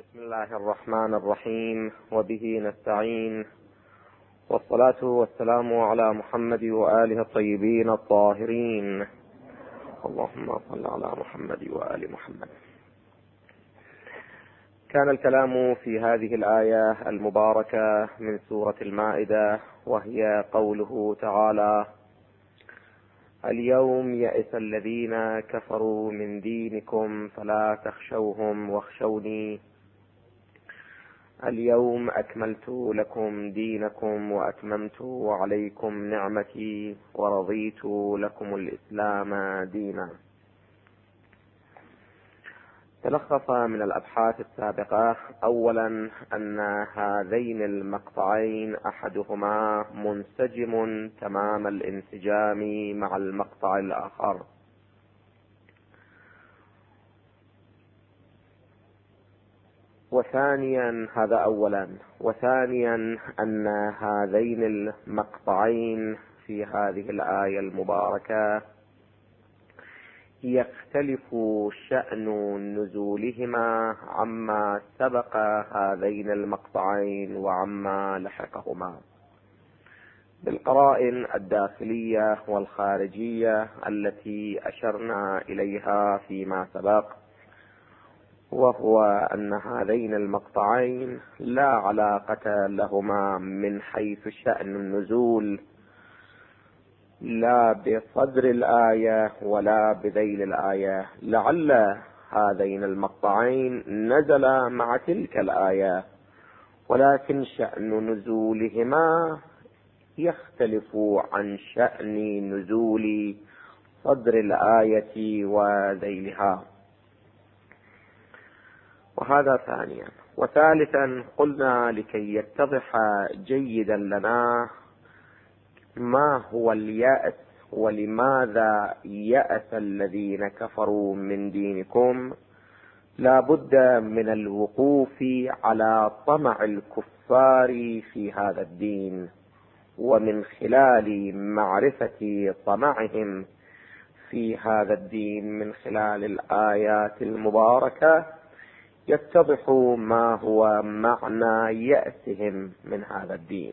بسم الله الرحمن الرحيم، وبه نستعين، والصلاة والسلام على محمد وآله الطيبين الطاهرين. اللهم صل على محمد وآل محمد. كان الكلام في هذه الآية المباركة من سورة المائدة، وهي قوله تعالى: اليوم يئس الذين كفروا من دينكم فلا تخشوهم واخشوني اليوم أكملت لكم دينكم وأتممت عليكم نعمتي ورضيت لكم الإسلام دينا. تلخص من الأبحاث السابقة أولا أن هذين المقطعين أحدهما منسجم تمام الانسجام مع المقطع الآخر، وثانيا هذا أولا، وثانيا أن هذين المقطعين في هذه الآية المباركة يختلف شأن نزولهما عما سبق هذين المقطعين وعما لحقهما بالقرائن الداخلية والخارجية التي أشرنا إليها فيما سبق، وهو أن هذين المقطعين لا علاقة لهما من حيث شأن النزول لا بصدر الآية ولا بذيل الآية. لعل هذين المقطعين نزل مع تلك الآية، ولكن شأن نزولهما يختلف عن شأن نزول صدر الآية وذيلها، وهذا ثانيا. وثالثا قلنا لكي يتضح جيدا لنا ما هو اليأس ولماذا يأس الذين كفروا من دينكم، لا بد من الوقوف على طمع الكفار في هذا الدين، ومن خلال معرفة طمعهم في هذا الدين من خلال الآيات المباركة يتضح ما هو معنى يأسهم من هذا الدين.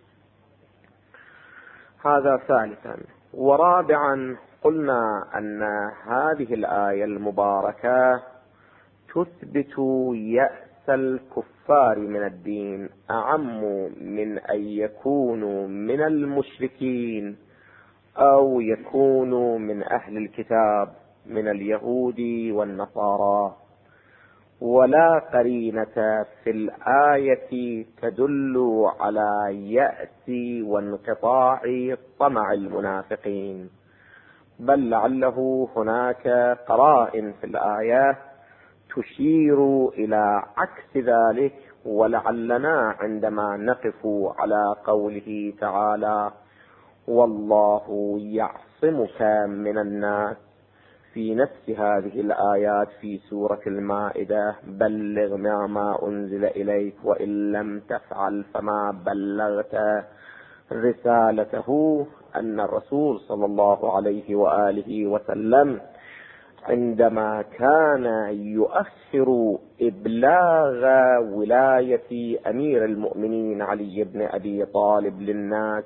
هذا ثالثا. ورابعا قلنا أن هذه الآية المباركة تثبت يأس الكفار من الدين أعم من أن يكونوا من المشركين أو يكونوا من أهل الكتاب من اليهود والنصارى، ولا قرينة في الآية تدل على يأس وانقطاع طمع المنافقين، بل لعله هناك قرائن في الآية تشير إلى عكس ذلك. ولعلنا عندما نقف على قوله تعالى: والله يعصمك من الناس، في نفس هذه الآيات في سورة المائدة: بلغ ما أنزل إليك وإن لم تفعل فما بلغت رسالته، أن الرسول صلى الله عليه وآله وسلم عندما كان يؤخر إبلاغ ولاية أمير المؤمنين علي بن أبي طالب للناس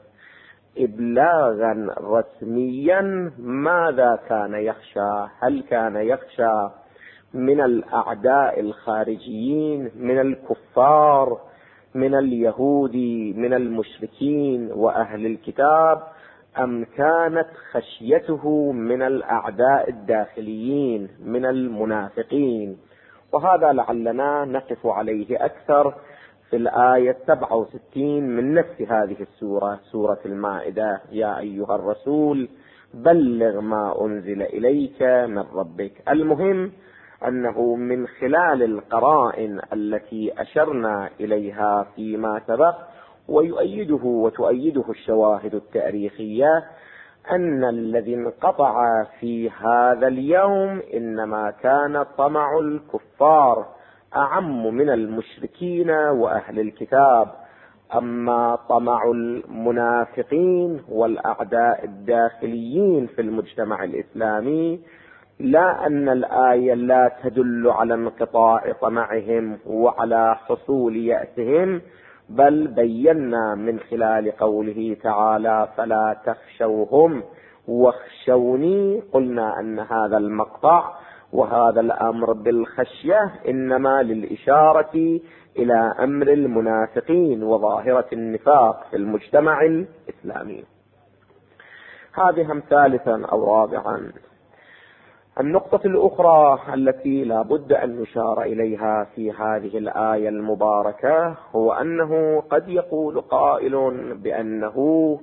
إبلاغا رسميا، ماذا كان يخشى؟ هل كان يخشى من الأعداء الخارجيين من الكفار من اليهود من المشركين وأهل الكتاب، أم كانت خشيته من الأعداء الداخليين من المنافقين؟ وهذا لعلنا نقف عليه أكثر في الآية 67 من نفس هذه السورة، سورة المائدة: يا أيها الرسول بلغ ما أنزل إليك من ربك. المهم أنه من خلال القرائن التي أشرنا إليها فيما سبق ويؤيده وتؤيده الشواهد التاريخية أن الذي انقطع في هذا اليوم إنما كان طمع الكفار أعم من المشركين وأهل الكتاب. أما طمع المنافقين والأعداء الداخليين في المجتمع الإسلامي لا أن الآية لا تدل على انقطاع طمعهم وعلى حصول يأسهم، بل بينا من خلال قوله تعالى فلا تخشوهم واخشوني، قلنا أن هذا المقطع وهذا الأمر بالخشية إنما للإشارة إلى أمر المنافقين وظاهرة النفاق في المجتمع الإسلامي. هذه ثالثا أو رابعا. النقطة الأخرى التي لا بد أن نشار إليها في هذه الآية المباركة هو أنه قد يقول قائل بأنه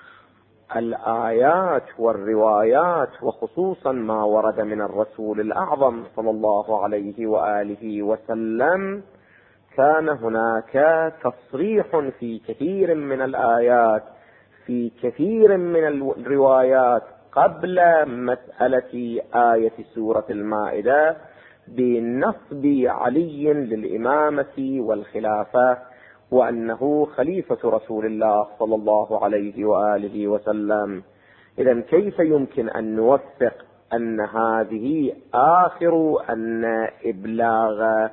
الآيات والروايات وخصوصا ما ورد من الرسول الأعظم صلى الله عليه وآله وسلم كان هناك تصريح في كثير من الآيات في كثير من الروايات قبل مسألة آية سورة المائدة بنصب علي للإمامة والخلافة وأنه خليفة رسول الله صلى الله عليه وآله وسلم. إذن كيف يمكن أن نوثق أن هذه أن إبلاغ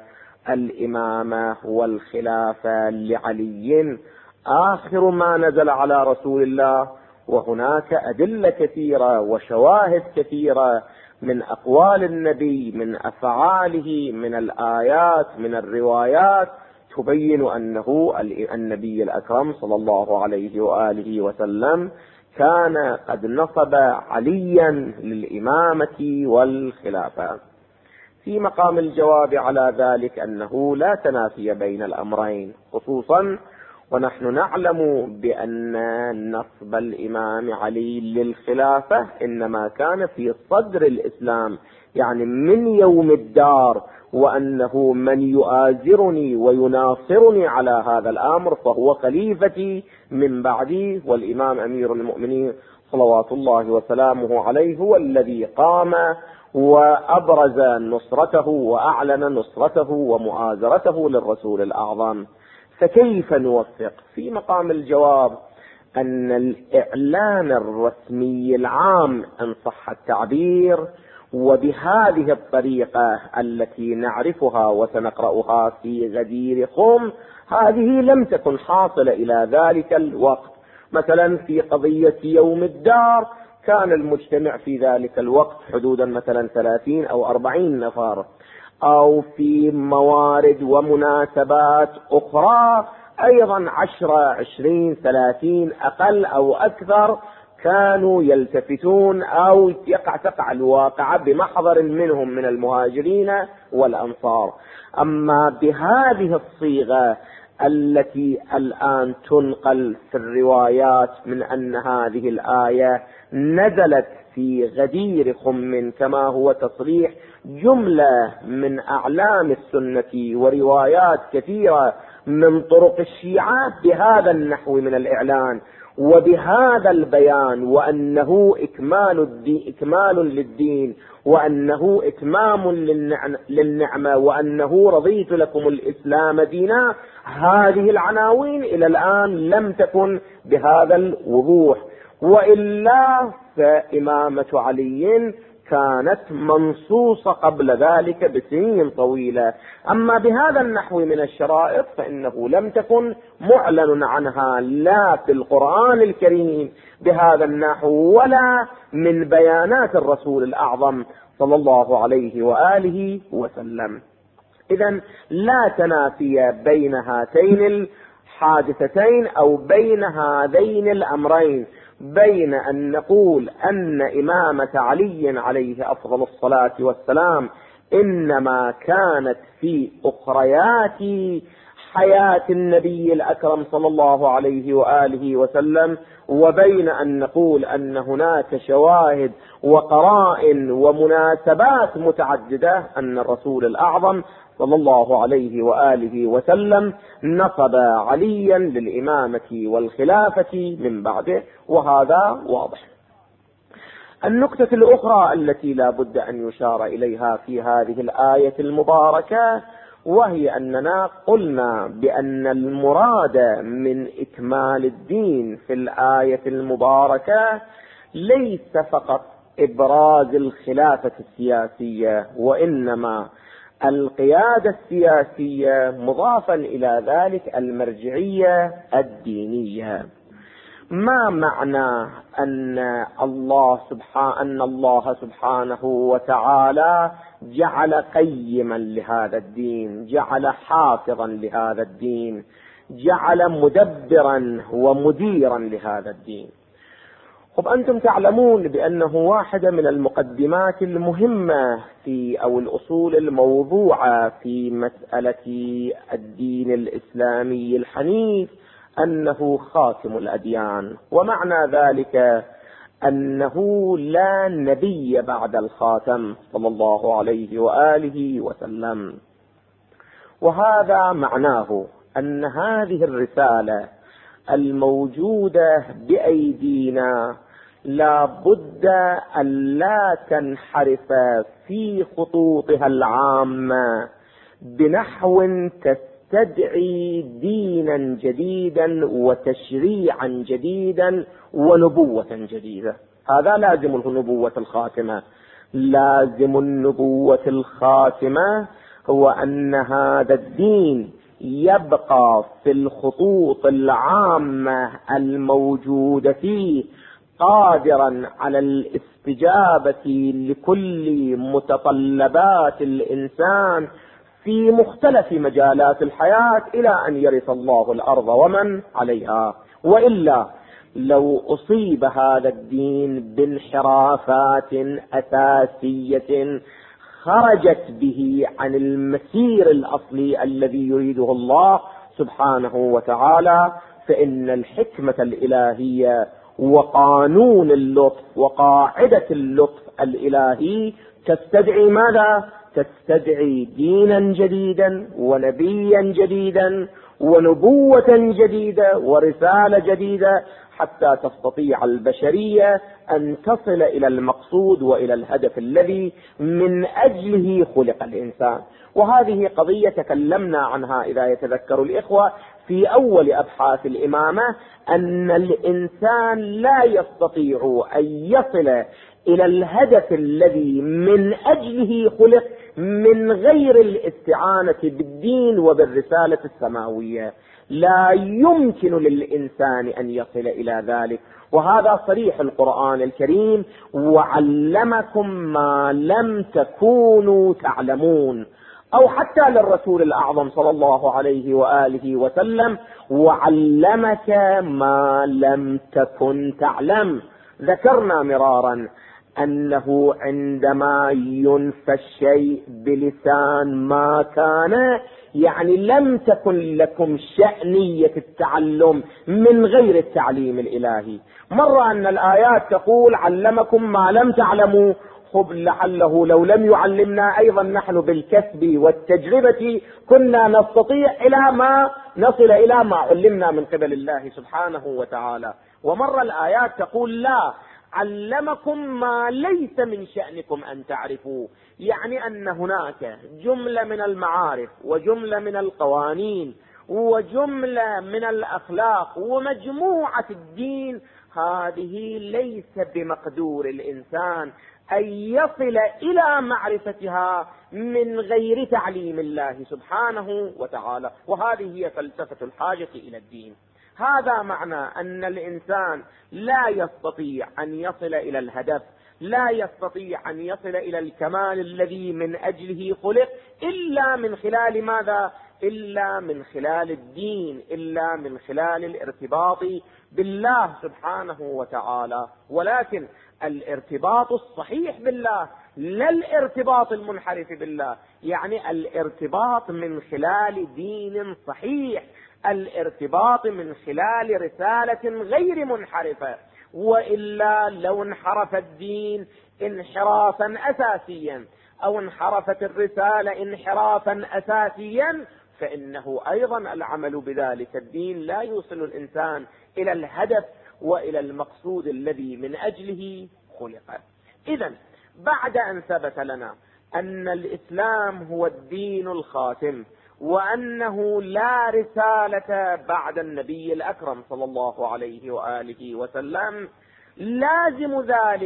الإمامة والخلافة لعلي آخر ما نزل على رسول الله، وهناك أدلة كثيرة وشواهد كثيرة من أقوال النبي من أفعاله من الآيات من الروايات تبين أنه النبي الأكرم صلى الله عليه وآله وسلم كان قد نصب عليا للإمامة والخلافة. في مقام الجواب على ذلك أنه لا تنافي بين الأمرين، خصوصا ونحن نعلم بأن نصب الإمام علي للخلافة إنما كان في صدر الإسلام، يعني من يوم الدار، وأنه من يؤازرني ويناصرني على هذا الأمر فهو خليفتي من بعدي، والإمام أمير المؤمنين صلوات الله وسلامه عليه هو الذي قام وأبرز نصرته وأعلن نصرته ومؤازرته للرسول الأعظم. فكيف نوفق؟ في مقام الجواب أن الإعلان الرسمي العام إن صح التعبير وبهذه الطريقة التي نعرفها وسنقرأها في غدير خم هذه لم تكن حاصلة إلى ذلك الوقت. مثلا في قضية يوم الدار كان المجتمع في ذلك الوقت حدودا مثلا 30 أو 40 نفر، أو في موارد ومناسبات أخرى أيضا 10 20 30 أقل أو أكثر كانوا يلتفتون أو تقع الواقعة بمحضر منهم من المهاجرين والأنصار. أما بهذه الصيغة التي الآن تنقل في الروايات من أن هذه الآية نزلت في غدير خم كما هو تصريح جملة من أعلام السنة وروايات كثيرة من طرق الشيعة بهذا النحو من الإعلان وبهذا البيان، وأنه إكمال للدين، وأنه إتمام للنعمة، وأنه رضيت لكم الإسلام دينا، هذه العناوين إلى الآن لم تكن بهذا الوضوح، وإلا فإمامة علي كانت منصوصة قبل ذلك بسنين طويلة. أما بهذا النحو من الشرائط فإنه لم تكن معلن عنها لا في القرآن الكريم بهذا النحو ولا من بيانات الرسول الأعظم صلى الله عليه وآله وسلم. إذن لا تنافي بين هاتين الحادثتين أو بين هذين الأمرين، بين أن نقول أن إمامة علي عليه أفضل الصلاة والسلام إنما كانت في أخريات حياة النبي الأكرم صلى الله عليه وآله وسلم، وبين أن نقول أن هناك شواهد وقرائن ومناسبات متعددة أن الرسول الأعظم صلى الله عليه وآله وسلم نصب عليا للإمامة والخلافة من بعده، وهذا واضح. النقطة الأخرى التي لا بد أن يشار إليها في هذه الآية المباركة وهي أننا قلنا بأن المراد من إكمال الدين في الآية المباركة ليس فقط إبراز الخلافة السياسية، وإنما القيادة السياسية مضافا إلى ذلك المرجعية الدينية. ما معنى أن الله سبحانه وتعالى جعل قيما لهذا الدين، جعل حافظا لهذا الدين، جعل مدبرا ومديرا لهذا الدين؟ أنتم تعلمون بأنه واحدة من المقدمات المهمة أو الأصول الموضوعة في مسألة الدين الإسلامي الحنيف أنه خاتم الأديان، ومعنى ذلك أنه لا نبي بعد الخاتم صلى الله عليه وآله وسلم. وهذا معناه أن هذه الرسالة الموجودة بأيدينا لا بد أن لا تنحرف في خطوطها العامة بنحو تستدعي دينا جديدا وتشريعا جديدا ونبوة جديدة. هذا لازم النبوة الخاتمة. لازم النبوة الخاتمة هو أن هذا الدين يبقى في الخطوط العامة الموجودة فيه قادرا على الاستجابة لكل متطلبات الإنسان في مختلف مجالات الحياة إلى أن يرث الله الأرض ومن عليها. وإلا لو أصيب هذا الدين بانحرافات أساسية خرجت به عن المسير الأصلي الذي يريده الله سبحانه وتعالى، فإن الحكمة الإلهية وقانون اللطف وقاعدة اللطف الإلهي تستدعي ماذا؟ تستدعي دينا جديدا ونبيا جديدا ونبوة جديدة ورسالة جديدة حتى تستطيع البشرية أن تصل إلى المقصود وإلى الهدف الذي من أجله خلق الإنسان. وهذه قضية تكلمنا عنها إذا يتذكر الإخوة في أول أبحاث الإمامة، أن الإنسان لا يستطيع أن يصل إلى الهدف الذي من أجله خلق من غير الاستعانة بالدين وبالرسالة السماوية. لا يمكن للإنسان أن يصل إلى ذلك، وهذا صريح القرآن الكريم: وعلمكم ما لم تكونوا تعلمون. أو حتى للرسول الأعظم صلى الله عليه وآله وسلم: وعلمك ما لم تكن تعلم. ذكرنا مرارا أنه عندما ينفى الشيء بلسان ما كان، يعني لم تكن لكم شأنية التعلم من غير التعليم الإلهي. مرة أن الآيات تقول علمكم ما لم تعلموا، لعله لو لم يعلمنا أيضا نحن بالكسب والتجربة كنا نستطيع نصل إلى ما علمنا من قبل الله سبحانه وتعالى. ومرة الآيات تقول لا، علمكم ما ليس من شأنكم أن تعرفوا، يعني أن هناك جملة من المعارف وجملة من القوانين وجملة من الأخلاق ومجموعة الدين، هذه ليس بمقدور الإنسان أن يصل إلى معرفتها من غير تعليم الله سبحانه وتعالى. وهذه هي فلسفة الحاجة إلى الدين. هذا معنى أن الإنسان لا يستطيع أن يصل إلى الهدف، لا يستطيع أن يصل إلى الكمال الذي من أجله خلق إلا من خلال ماذا؟ إلا من خلال الدين، إلا من خلال الارتباط بالله سبحانه وتعالى. ولكن الارتباط الصحيح بالله، لا الارتباط المنحرف بالله، يعني الارتباط من خلال دين صحيح، الارتباط من خلال رسالة غير منحرفة. وإلا لو انحرف الدين انحرافا أساسيا أو انحرفت الرسالة انحرافا أساسيا، فإنه أيضا العمل بذلك الدين لا يوصل الإنسان إلى الهدف وإلى المقصود الذي من أجله خلق. إذن بعد أن ثبت لنا أن الإسلام هو الدين الخاتم وأنه لا رسالة بعد النبي الأكرم صلى الله عليه وآله وسلم، لازم ذلك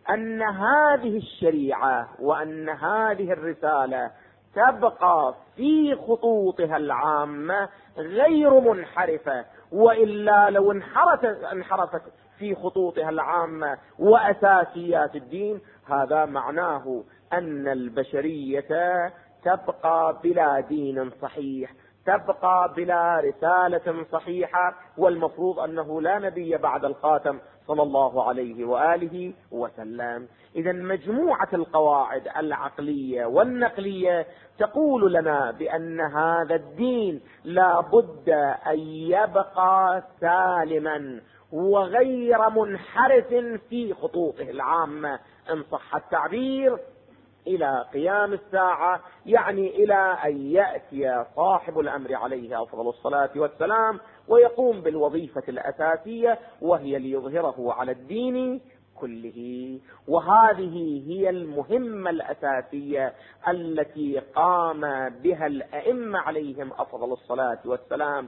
أن هذه الشريعة وأن هذه الرسالة تبقى في خطوطها العامة غير منحرفة، وإلا لو انحرفت في خطوطها العامة وأساسيات الدين، هذا معناه أن البشرية تبقى بلا دين صحيح، تبقى بلا رسالة صحيحة، والمفروض أنه لا نبي بعد الخاتم صلى الله عليه وآله وسلم. إذا مجموعة القواعد العقلية والنقلية تقول لنا بأن هذا الدين لا بد أن يبقى سالما وغير منحرف في خطوطه العامة إن صح التعبير إلى قيام الساعة، يعني إلى أن يأتي صاحب الأمر عليه أفضل الصلاة والسلام ويقوم بالوظيفة الأساسية، وهي ليظهره على الدين كله. وهذه هي المهمة الأساسية التي قام بها الأئمة عليهم أفضل الصلاة والسلام،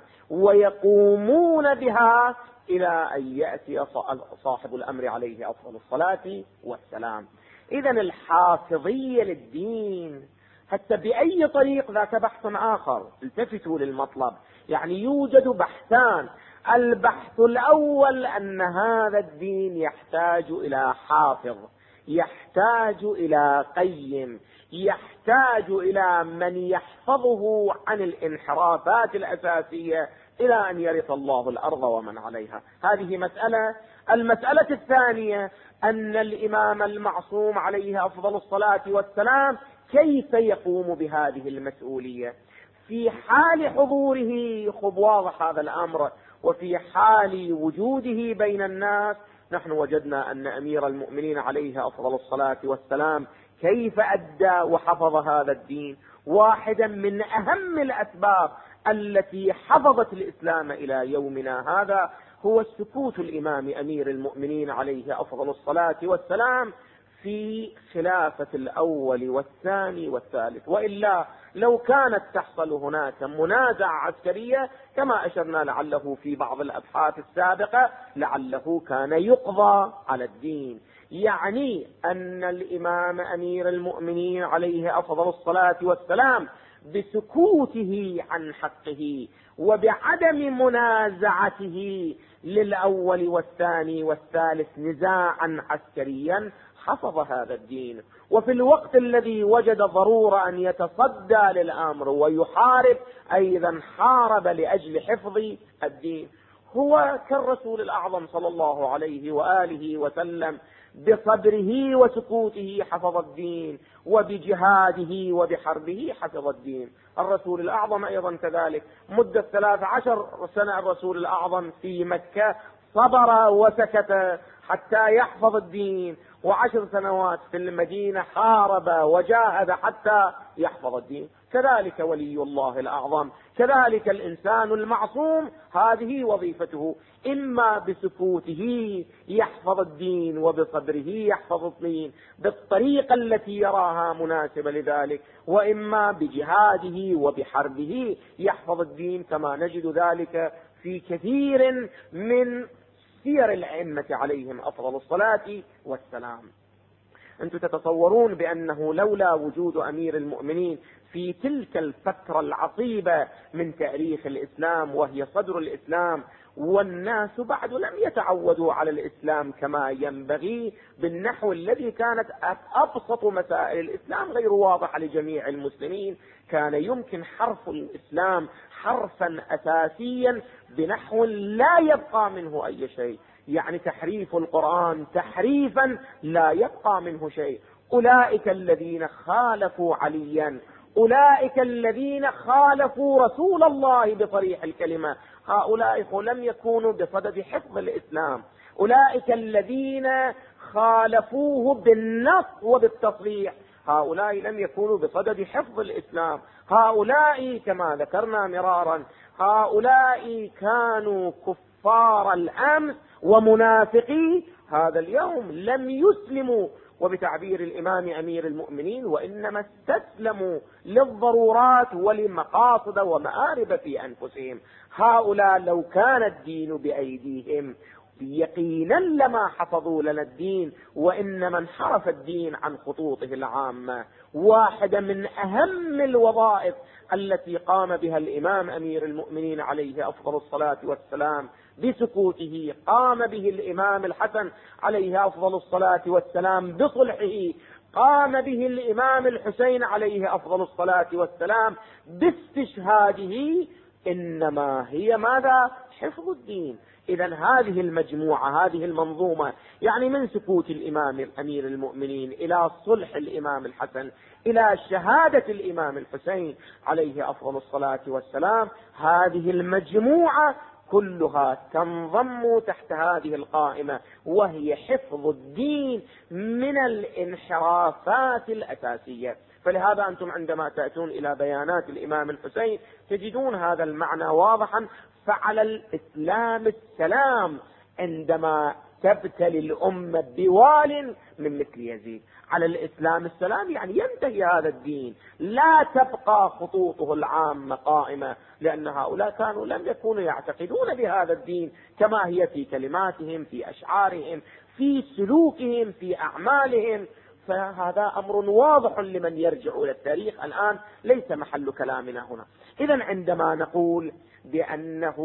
ويقومون بها إلى أن يأتي صاحب الأمر عليه أفضل الصلاة والسلام. إذا الحافظية للدين حتى بأي طريق ذاك بحث آخر. التفتوا للمطلب، يعني يوجد بحثان. البحث الأول أن هذا الدين يحتاج إلى حافظ، يحتاج إلى قيم، يحتاج إلى من يحفظه عن الانحرافات الأساسية إلى أن يرث الله الأرض ومن عليها. هذه مسألة. المسألة الثانية أن الإمام المعصوم عليه أفضل الصلاة والسلام كيف يقوم بهذه المسؤولية في حال حضوره. خب واضح هذا الأمر. وفي حال وجوده بين الناس نحن وجدنا أن أمير المؤمنين عليه أفضل الصلاة والسلام كيف أدى وحفظ هذا الدين. واحدا من أهم الأسباب التي حفظت الإسلام إلى يومنا هذا هو السكوت الإمام أمير المؤمنين عليه أفضل الصلاة والسلام في خلافة الأول والثاني والثالث. وإلا لو كانت تحصل هناك منازعة عسكرية كما أشرنا لعله في بعض الأبحاث السابقة، لعله كان يقضى على الدين. يعني أن الإمام أمير المؤمنين عليه أفضل الصلاة والسلام بسكوته عن حقه وبعدم منازعته للأول والثاني والثالث نزاعا عسكريا حفظ هذا الدين. وفي الوقت الذي وجد ضرورة أن يتصدى للأمر ويحارب أيضا حارب لأجل حفظ الدين. هو كالرسول الأعظم صلى الله عليه وآله وسلم بصبره وسكوته حفظ الدين، وبجهاده وبحربه حفظ الدين. الرسول الأعظم أيضا كذلك مدة 13 سنة الرسول الأعظم في مكة صبر وسكت حتى يحفظ الدين، و10 سنوات في المدينة حارب وجاهد حتى يحفظ الدين. كذلك ولي الله الأعظم، كذلك الإنسان المعصوم هذه وظيفته، إما بسكوته يحفظ الدين وبصبره يحفظ الدين بالطريقة التي يراها مناسبة لذلك، وإما بجهاده وبحربه يحفظ الدين، كما نجد ذلك في كثير من سير الأئمة عليهم أفضل الصلاة والسلام. أنتم تتصورون بأنه لولا وجود أمير المؤمنين في تلك الفترة العصيبة من تاريخ الإسلام وهي صدر الإسلام، والناس بعد لم يتعودوا على الإسلام كما ينبغي بالنحو الذي كانت أبسط مسائل الإسلام غير واضحة لجميع المسلمين، كان يمكن حرف الإسلام حرفا أساسيا بنحو لا يبقى منه أي شيء، يعني تحريف القرآن تحريفا لا يبقى منه شيء. أولئك الذين خالفوا عليا، أولئك الذين خالفوا رسول الله بصريح الكلمة، هؤلاء لم يكونوا بصدد حفظ الإسلام. أولئك الذين خالفوه بالنص وبالتصريح، هؤلاء لم يكونوا بصدد حفظ الإسلام. هؤلاء كما ذكرنا مرارا هؤلاء كانوا كفار الأمس ومنافقي هذا اليوم، لم يسلموا، وبتعبير الإمام أمير المؤمنين وإنما استسلموا للضرورات ولمقاصد ومآرب في أنفسهم. هؤلاء لو كان الدين بأيديهم يقينا لما حفظوا لنا الدين، وإنما انحرف الدين عن خطوطه العامة. واحدة من أهم الوظائف التي قام بها الإمام أمير المؤمنين عليه أفضل الصلاة والسلام بسكوته، قام به الإمام الحسن عليه أفضل الصلاة والسلام بصلحه، قام به الإمام الحسين عليه أفضل الصلاة والسلام باستشهاده، إنما هي ماذا؟ حفظ الدين. إذن هذه المجموعة، هذه المنظومة، يعني من سكوت الإمام أمير المؤمنين إلى صلح الإمام الحسن إلى شهادة الإمام الحسين عليه أفضل الصلاة والسلام، هذه المجموعة كلها تنضم تحت هذه القائمة، وهي حفظ الدين من الانحرافات الأساسية. فلهذا أنتم عندما تأتون إلى بيانات الإمام الحسين تجدون هذا المعنى واضحا. فعلى الإسلام السلام عندما تبتلي الأمة بوال من مثل يزيد، على الإسلام السلام يعني ينتهي هذا الدين، لا تبقى خطوطه العامة قائمة، لأن هؤلاء كانوا لم يكونوا يعتقدون بهذا الدين كما هي في كلماتهم، في أشعارهم، في سلوكهم، في أعمالهم. فهذا أمر واضح لمن يرجع إلى التاريخ، الآن ليس محل كلامنا هنا. إذن عندما نقول بأنه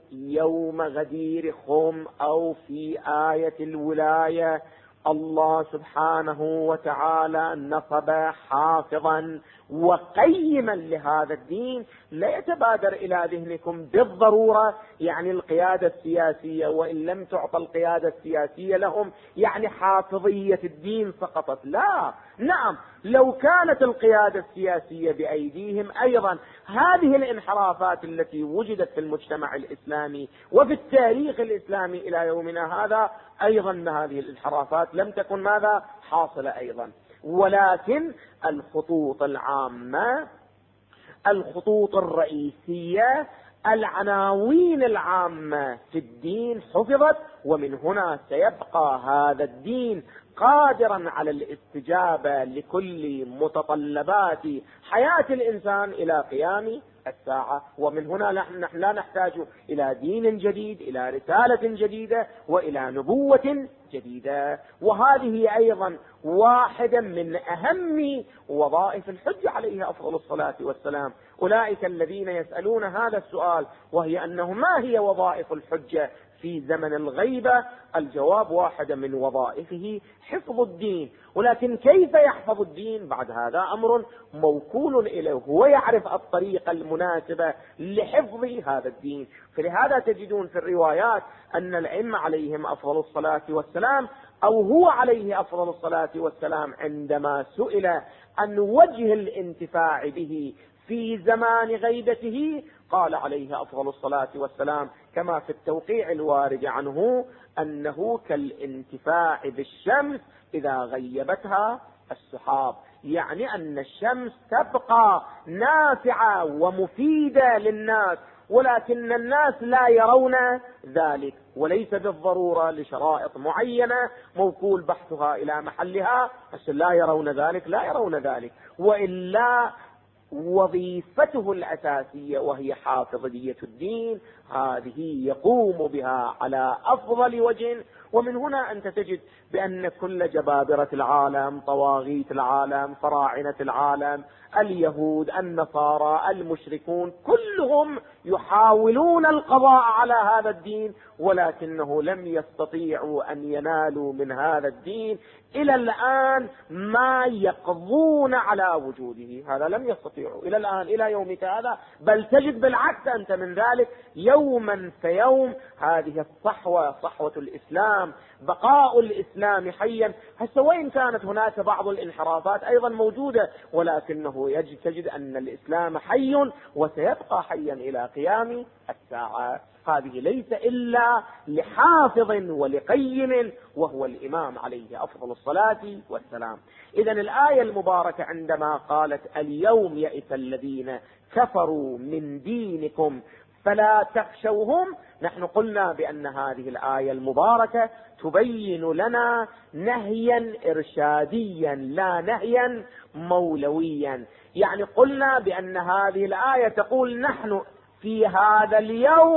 يوم غدير خم أو في آية الولاية الله سبحانه وتعالى نصب حافظا وقيما لهذا الدين، لا يتبادر إلى ذهنكم بالضرورة يعني القيادة السياسية، وإن لم تعطى القيادة السياسية لهم يعني حافظية الدين سقطت. لا، نعم، لو كانت القيادة السياسية بأيديهم أيضا هذه الانحرافات التي وجدت في المجتمع الإسلامي وفي التاريخ الإسلامي إلى يومنا هذا، أيضا هذه الانحرافات لم تكن ماذا؟ حاصلة أيضا. ولكن الخطوط العامة، الخطوط الرئيسية، العناوين العامة في الدين حفظت، ومن هنا سيبقى هذا الدين قادرا على الاستجابة لكل متطلبات حياة الإنسان إلى قيام الساعة. ومن هنا نحن لا نحتاج إلى دين جديد، إلى رسالة جديدة، وإلى نبوة جديدة. وهذه أيضا واحدة من أهم وظائف الحجة عليه أفضل الصلاة والسلام. أولئك الذين يسألون هذا السؤال، وهي أنه ما هي وظائف الحجة في زمن الغيبة؟ الجواب واحدة من وظائفه حفظ الدين. ولكن كيف يحفظ الدين؟ بعد هذا أمر موكول إليه، هو يعرف الطريقة المناسبة لحفظ هذا الدين. فلهذا تجدون في الروايات أن الأئمة عليهم أفضل الصلاة والسلام، أو هو عليه أفضل الصلاة والسلام، عندما سئل عن وجه الانتفاع به في زمان غيبته قال عليه أفضل الصلاة والسلام كما في التوقيع الوارد عنه أنه كالانتفاع بالشمس إذا غيبتها السحاب، يعني أن الشمس تبقى نافعة ومفيدة للناس، ولكن الناس لا يرون ذلك، وليس بالضرورة لشرائط معينة موكول بحثها إلى محلها، بس لا يرون ذلك، لا يرون ذلك، وإلا وظيفته الأساسية وهي حافظية الدين هذه يقوم بها على أفضل وجه. ومن هنا أنت تجد بأن كل جبابرة العالم، طواغيت العالم، فراعنة العالم، اليهود، النصارى، المشركون، كلهم يحاولون القضاء على هذا الدين، ولكنه لم يستطيعوا أن ينالوا من هذا الدين إلى الآن ما يقضون على وجوده. هذا لم يستطيعوا إلى الآن، إلى يومك هذا، بل تجد بالعكس أنت من ذلك يوما فيوم هذه الصحوة، صحوة الإسلام، بقاء الإسلام حيا. هسه وإن كانت هناك بعض الانحرافات أيضا موجودة، ولكنه تجد أن الإسلام حي وسيبقى حيا إلى قيام الساعة. هذه ليس إلا لحافظ ولقيم، وهو الإمام عليه أفضل الصلاة والسلام. إذن الآية المباركة عندما قالت اليوم يئس الذين كفروا من دينكم فلا تخشوهم، نحن قلنا بأن هذه الآية المباركة تبين لنا نهيا إرشاديا لا نهيا مولويا. يعني قلنا بأن هذه الآية تقول نحن في هذا اليوم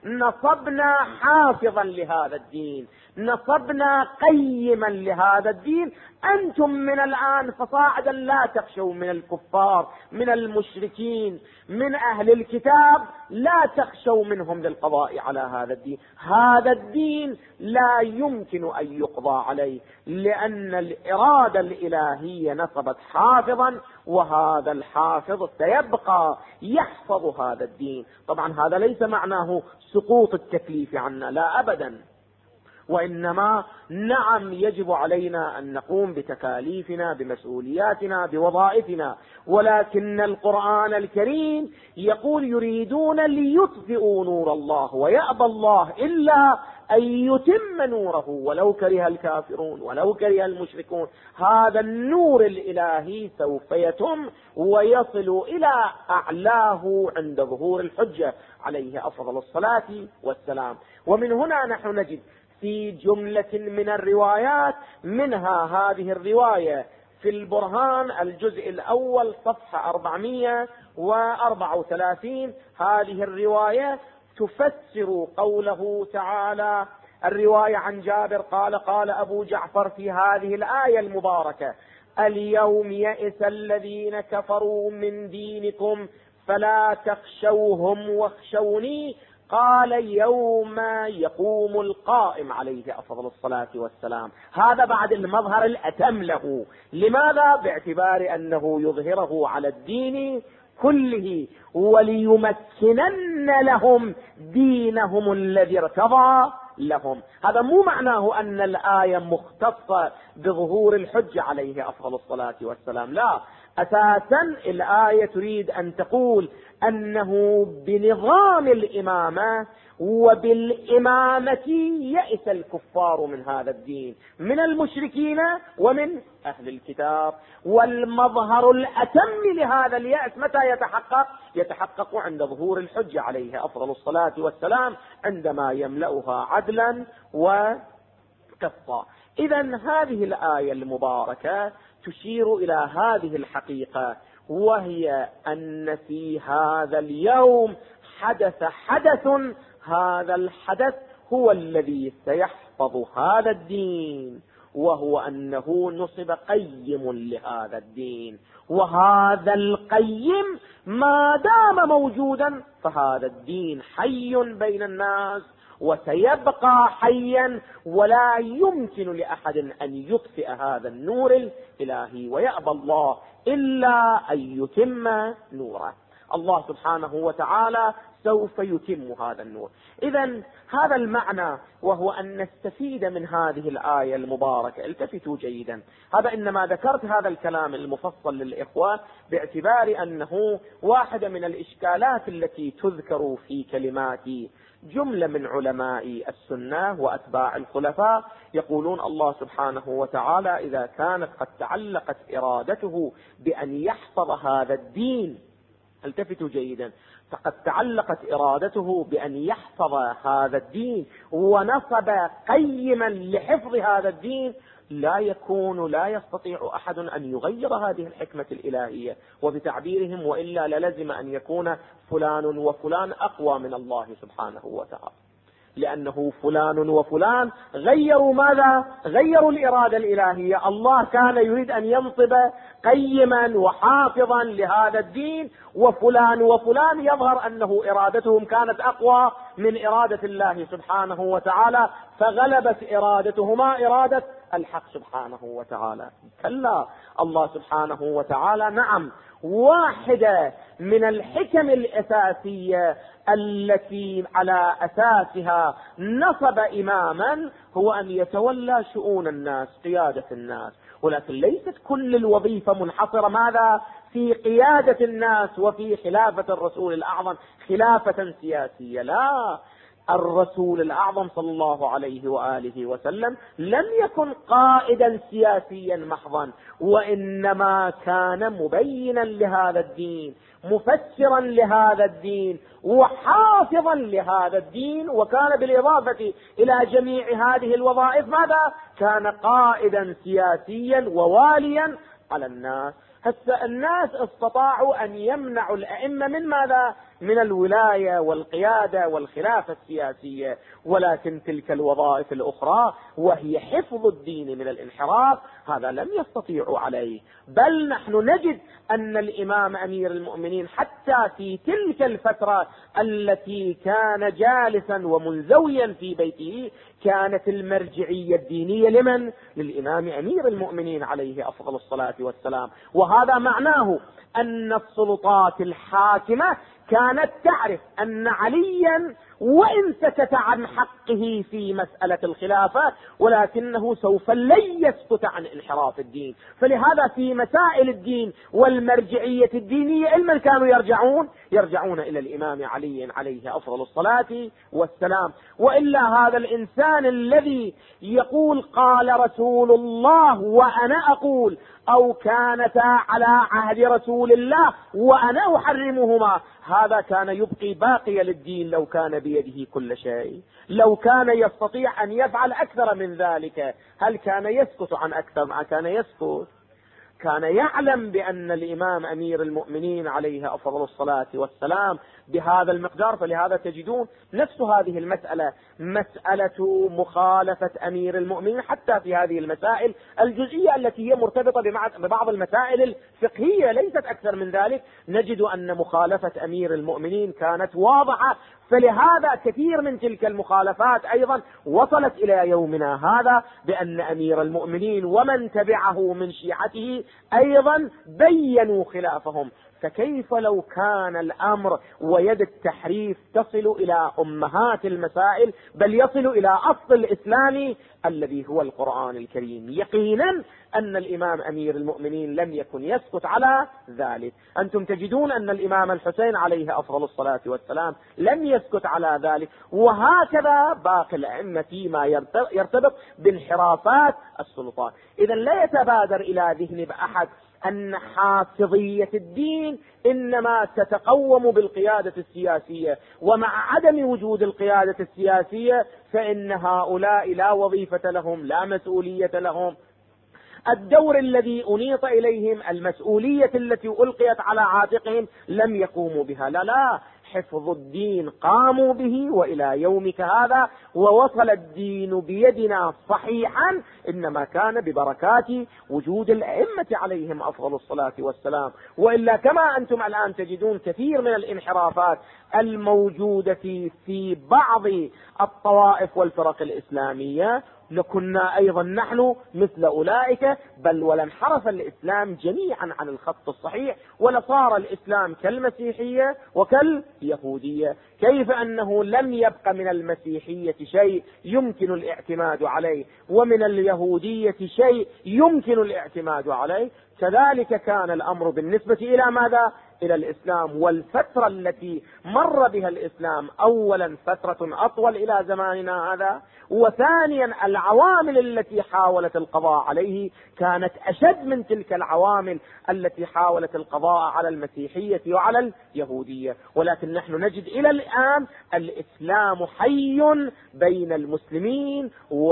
نصبنا حافظا لهذا الدين، نصبنا قيما لهذا الدين. أنتم من الآن فصاعدا لا تخشوا من الكفار، من المشركين، من أهل الكتاب، لا تخشوا منهم للقضاء على هذا الدين. هذا الدين لا يمكن أن يقضى عليه، لأن الإرادة الإلهية نصبت حافظا، وهذا الحافظ سيبقى يحفظ هذا الدين. طبعا هذا ليس معناه سقوط التكليف عنا، لا أبدا، وإنما نعم يجب علينا أن نقوم بتكاليفنا، بمسؤولياتنا، بوظائفنا، ولكن القرآن الكريم يقول يريدون ليطفئوا نور الله ويأبى الله إلا أن يتم نوره ولو كره الكافرون ولو كره المشركون. هذا النور الإلهي سوف يتم ويصل إلى أعلاه عند ظهور الحجة عليه أفضل الصلاة والسلام. ومن هنا نحن نجد في جملة من الروايات، منها هذه الرواية في البرهان الجزء الأول صفحة 434، هذه الرواية تفسر قوله تعالى. الرواية عن جابر قال: قال أبو جعفر في هذه الآية المباركة: اليوم يئس الذين كفروا من دينكم فلا تخشوهم واخشوني. قال: يوم يقوم القائم عليه أفضل الصلاة والسلام. هذا بعد المظهر الأتم له. لماذا؟ باعتبار أنه يظهره على الدين كله وليمكنن لهم دينهم الذي ارتضى لهم. هذا مو معناه أن الآية مختصة بظهور الحجة عليه أفضل الصلاة والسلام، لا، أساسا الآية تريد أن تقول أنه بنظام الإمامة وبالإمامة يئس الكفار من هذا الدين، من المشركين ومن أهل الكتاب. والمظهر الأتم لهذا اليأس متى يتحقق؟ يتحقق عند ظهور الحجة عليه أفضل الصلاة والسلام، عندما يملأها عدلا وقسطا. إذن هذه الآية المباركة تشير إلى هذه الحقيقة، وهي أن في هذا اليوم حدث حدث، هذا الحدث هو الذي سيحفظ هذا الدين، وهو أنه نصب قيم لهذا الدين، وهذا القيم ما دام موجودا فهذا الدين حي بين الناس وسيبقى حيا، ولا يمكن لأحد أن يطفئ هذا النور الإلهي، ويأبى الله إلا أن يتم نوره. الله سبحانه وتعالى سوف يتم هذا النور. إذن هذا المعنى، وهو أن نستفيد من هذه الآية المباركة. التفتوا جيدا، هذا إنما ذكرت هذا الكلام المفصل للإخوة باعتبار أنه واحدة من الإشكالات التي تذكر في كلماتي. جملة من علماء السنة وأتباع الخلفاء يقولون الله سبحانه وتعالى إذا كانت قد تعلقت إرادته بأن يحفظ هذا الدين، التفتوا جيدا، فقد تعلقت إرادته بأن يحفظ هذا الدين ونصب قيما لحفظ هذا الدين، لا يستطيع أحد أن يغير هذه الحكمة الإلهية. وبتعبيرهم: وإلا للزم أن يكون فلان وفلان أقوى من الله سبحانه وتعالى، لأنه فلان وفلان غيروا ماذا؟ غيروا الإرادة الإلهية. الله كان يريد أن ينصب قيما وحافظا لهذا الدين، وفلان وفلان يظهر أنه إرادتهم كانت أقوى من إرادة الله سبحانه وتعالى، فغلبت إرادتهما إرادة الحق سبحانه وتعالى. كلا، الله سبحانه وتعالى نعم واحدة من الحكم الأساسية التي على أساسها نصب إماما هو أن يتولى شؤون الناس، قيادة الناس، ولكن ليست كل الوظيفة منحصرة ماذا؟ في قيادة الناس وفي خلافة الرسول الأعظم خلافة سياسية. لا، الرسول الأعظم صلى الله عليه وآله وسلم لم يكن قائدا سياسيا محضا، وإنما كان مبينا لهذا الدين، مفسرا لهذا الدين، وحافظا لهذا الدين. وكان بالإضافة إلى جميع هذه الوظائف ماذا؟ كان قائدا سياسيا وواليا على الناس. هسه الناس استطاعوا أن يمنعوا الأئمة من ماذا؟ من الولاية والقيادة والخلافة السياسية، ولكن تلك الوظائف الأخرى وهي حفظ الدين من الانحراف هذا لم يستطيعوا عليه. بل نحن نجد أن الإمام أمير المؤمنين حتى في تلك الفترة التي كان جالسا ومنزويا في بيته كانت المرجعية الدينية لمن؟ للإمام أمير المؤمنين عليه أفضل الصلاة والسلام. وهذا معناه أن السلطات الحاكمة كانت تعرف أن عليا وإن سكت عن حقه في مسألة الخلافة ولكنه سوف لن يسكت عن انحراف الدين. فلهذا في مسائل الدين والمرجعية الدينية لمن كانوا يرجعون إلى الإمام علي عليه أفضل الصلاة والسلام. وإلا هذا الإنسان الذي يقول قال رسول الله وأنا أقول أو كانتا على عهد رسول الله وأنا أحرمهما، هذا كان يبقي باقي للدين لو كان بيده كل شيء، لو كان يستطيع أن يفعل أكثر من ذلك. هل كان يسكت عن أكثر ما كان يسكت؟ كان يعلم بأن الإمام أمير المؤمنين عليه أفضل الصلاة والسلام بهذا المقدار. فلهذا تجدون نفس هذه المسألة، مسألة مخالفة أمير المؤمنين حتى في هذه المسائل الجزئية التي هي مرتبطة ببعض المسائل الفقهية ليست أكثر من ذلك، نجد أن مخالفة أمير المؤمنين كانت واضحة. فلهذا كثير من تلك المخالفات أيضا وصلت إلى يومنا هذا بأن أمير المؤمنين ومن تبعه من شيعته أيضا بيّنوا خلافهم. فكيف لو كان الأمر ويد التحريف تصل إلى أمهات المسائل بل يصل إلى أصل الإسلام الذي هو القرآن الكريم؟ يقينا أن الإمام أمير المؤمنين لم يكن يسكت على ذلك. أنتم تجدون أن الإمام الحسين عليه أفضل الصلاة والسلام لم يسكت على ذلك، وهكذا باقي الأئمة فيما يرتبط بانحرافات السلطات. إذا لا يتبادر إلى ذهن بأحد أن حافظية الدين إنما تتقوم بالقيادة السياسية، ومع عدم وجود القيادة السياسية فإن هؤلاء لا وظيفة لهم، لا مسؤولية لهم. الدور الذي أنيط إليهم، المسؤولية التي ألقيت على عاتقهم لم يقوموا بها. لا، حفظ الدين قاموا به وإلى يومك هذا، ووصل الدين بيدنا صحيحا إنما كان ببركات وجود الأئمة عليهم أفضل الصلاة والسلام. وإلا كما أنتم الآن تجدون كثير من الانحرافات الموجودة في بعض الطوائف والفرق الإسلامية لكنا أيضا نحن مثل أولئك، بل ولانحرف الإسلام جميعا عن الخط الصحيح، ولصار الإسلام كالمسيحية وكاليهودية. كيف أنه لم يبق من المسيحية شيء يمكن الاعتماد عليه ومن اليهودية شيء يمكن الاعتماد عليه، كذلك كان الأمر بالنسبة إلى ماذا؟ إلى الإسلام. والفترة التي مر بها الإسلام أولا فترة أطول إلى زماننا هذا، وثانيا العوامل التي حاولت القضاء عليه كانت أشد من تلك العوامل التي حاولت القضاء على المسيحية وعلى اليهودية. ولكن نحن نجد إلى الآن الإسلام حي بين المسلمين،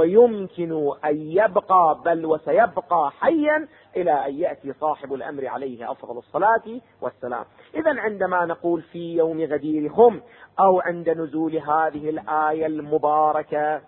ويمكن أن يبقى بل وسيبقى حيا إلى أن يأتي صاحب الأمر عليه أفضل الصلاة والسلام. إذن عندما نقول في يوم غدير هم أو عند نزول هذه الآية المباركة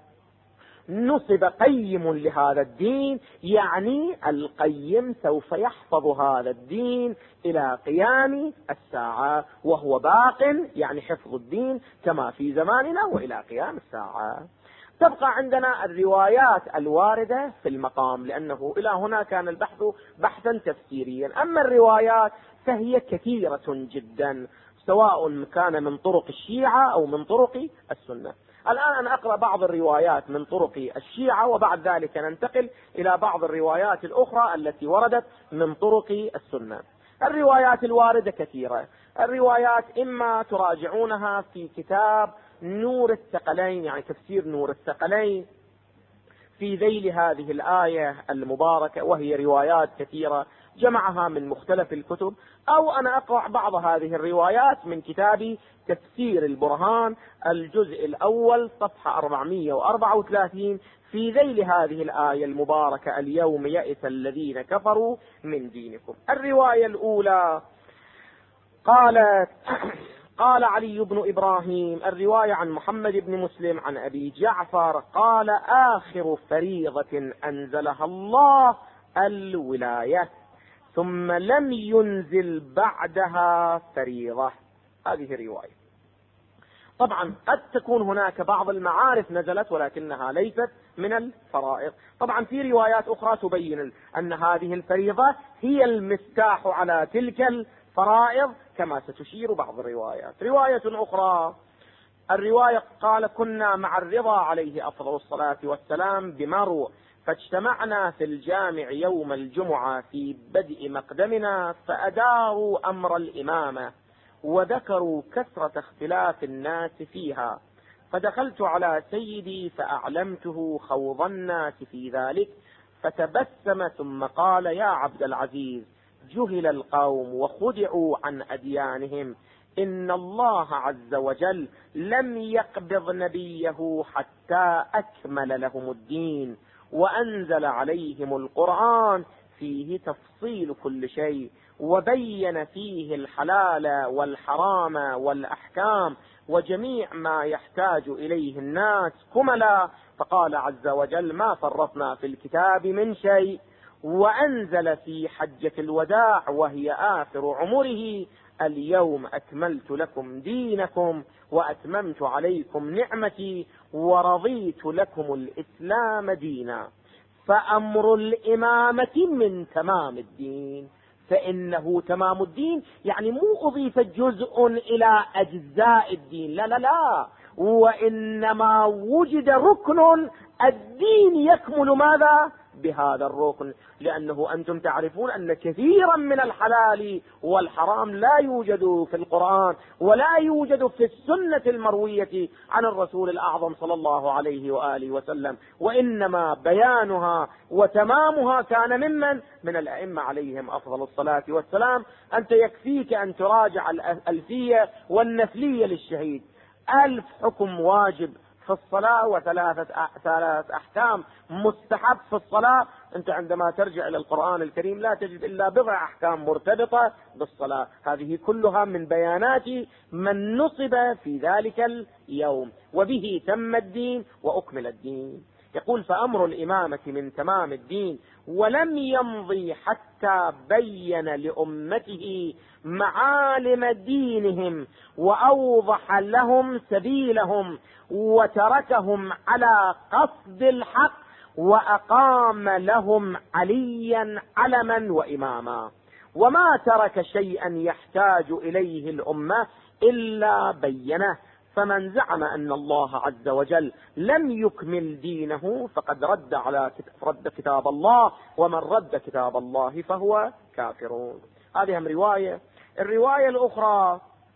نصب قيم لهذا الدين، يعني القيم سوف يحفظ هذا الدين إلى قيام الساعة، وهو باق يعني حفظ الدين كما في زماننا وإلى قيام الساعة. تبقى عندنا الروايات الواردة في المقام، لأنه إلى هنا كان البحث بحثا تفسيريا. أما الروايات فهي كثيرة جدا، سواء كان من طرق الشيعة أو من طرق السنة. الآن أنا أقرأ بعض الروايات من طرق الشيعة، وبعد ذلك ننتقل إلى بعض الروايات الأخرى التي وردت من طرق السنة. الروايات الواردة كثيرة. الروايات إما تراجعونها في كتاب نور الثقلين، يعني تفسير نور الثقلين في ذيل هذه الآية المباركة، وهي روايات كثيرة جمعها من مختلف الكتب، أو أنا أقرأ بعض هذه الروايات من كتاب تفسير البرهان الجزء الأول صفحة 434 في ذيل هذه الآية المباركة: اليوم يئس الذين كفروا من دينكم. الرواية الأولى قال علي بن إبراهيم، الرواية عن محمد بن مسلم عن أبي جعفر قال: آخر فريضة أنزلها الله الولاية، ثم لم ينزل بعدها فريضة. هذه رواية. طبعا قد تكون هناك بعض المعارف نزلت ولكنها ليست من الفرائض. طبعا في روايات أخرى تبين أن هذه الفريضة هي المفتاح على تلك الفرائض كما ستشير بعض الروايات. رواية أخرى، الرواية قال: كنا مع الرضا عليه أفضل الصلاة والسلام بمرو، فاجتمعنا في الجامع يوم الجمعة في بدء مقدمنا، فأداروا أمر الإمامة وذكروا كثرة اختلاف الناس فيها، فدخلت على سيدي فأعلمته خوض الناس في ذلك، فتبسم ثم قال: يا عبد العزيز، جهل القوم وخدعوا عن أديانهم، إن الله عز وجل لم يقبض نبيه حتى أكمل لهم الدين، وأنزل عليهم القرآن فيه تفصيل كل شيء، وبين فيه الحلال والحرام والأحكام وجميع ما يحتاج إليه الناس كملا. فقال عز وجل: ما فرطنا في الكتاب من شيء. وأنزل في حجة الوداع وهي آخر عمره: اليوم أكملت لكم دينكم وأتممت عليكم نعمتي ورضيت لكم الإسلام دينا. فأمر الإمامة من تمام الدين، فإنه تمام الدين، يعني مو أضيف جزء إلى أجزاء الدين، لا لا لا، وإنما وجد ركن الدين يكمل ماذا؟ بهذا الركن. لأنه أنتم تعرفون أن كثيرا من الحلال والحرام لا يوجد في القرآن ولا يوجد في السنة المروية عن الرسول الأعظم صلى الله عليه وآله وسلم، وإنما بيانها وتمامها كان من الأئمة عليهم أفضل الصلاة والسلام. أنت يكفيك أن تراجع الألفية والنفلية للشهيد، 1000 حكم واجب في الصلاة وثلاث أحكام مستحب في الصلاة. أنت عندما ترجع إلى القرآن الكريم لا تجد إلا بضع أحكام مرتبطة بالصلاة، هذه كلها من بيانات من نصب في ذلك اليوم، وبه تم الدين وأكمل الدين. يقول: فأمر الإمامة من تمام الدين، ولم يمضي حتى بين لأمته معالم دينهم وأوضح لهم سبيلهم وتركهم على قصد الحق وأقام لهم عليا علما وإماما، وما ترك شيئا يحتاج إليه الأمة إلا بينه. فمن زعم أن الله عز وجل لم يكمل دينه فقد رد كتاب الله، ومن رد كتاب الله فهو كافر. هذه هم رواية. الرواية الأخرى،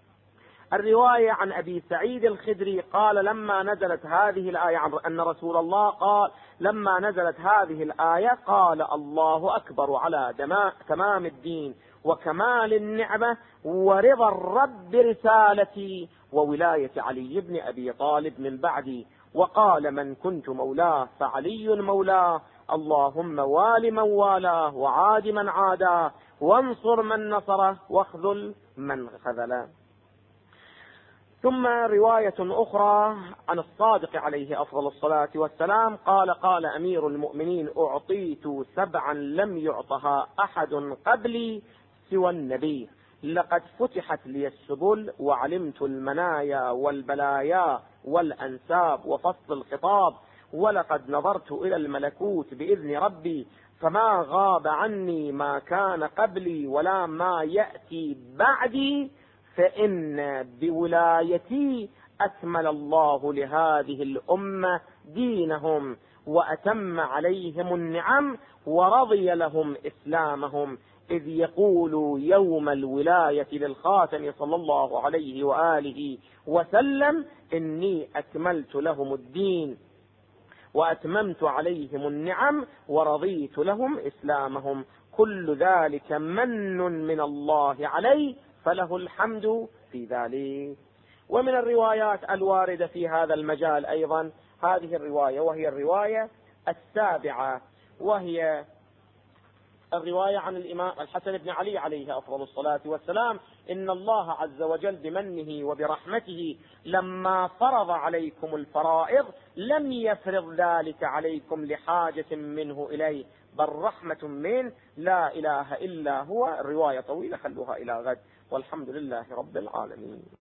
الرواية عن أبي سعيد الخدري قال: لما نزلت هذه الآية، أن رسول الله قال لما نزلت هذه الآية قال: الله أكبر على تمام الدين وكمال النعمة ورضا الرب رسالتي وولاية علي بن أبي طالب من بعدي، وقال: من كنت مولاه فعلي مولاه، اللهم وال من والاه وعاد من عاداه وانصر من نصره واخذل من خذله. ثم رواية أخرى عن الصادق عليه أفضل الصلاة والسلام قال: قال أمير المؤمنين: أعطيت 7 لم يعطها أحد قبلي سوى النبي، لقد فتحت لي السبل وعلمت المنايا والبلايا والأنساب وفصل الخطاب، ولقد نظرت إلى الملكوت بإذن ربي، فما غاب عني ما كان قبلي ولا ما يأتي بعدي، فإن بولايتي أكمل الله لهذه الأمة دينهم وأتم عليهم النعم ورضي لهم إسلامهم، إذ يقول يوم الولاية للخاتم صلى الله عليه وآله وسلم: إني أكملت لهم الدين وأتممت عليهم النعم ورضيت لهم إسلامهم، كل ذلك من الله علي فله الحمد في ذلك. ومن الروايات الواردة في هذا المجال أيضا هذه الرواية، وهي الرواية 7، وهي الرواية عن الإمام الحسن بن علي عليه أفضل الصلاة والسلام إن الله عز وجل بمنه وبرحمته لما فرض عليكم الفرائض لم يفرض ذلك عليكم لحاجة منه إليه، بل رحمة منه، لا إله إلا هو. الرواية طويلة، خلوها إلى غد، والحمد لله رب العالمين.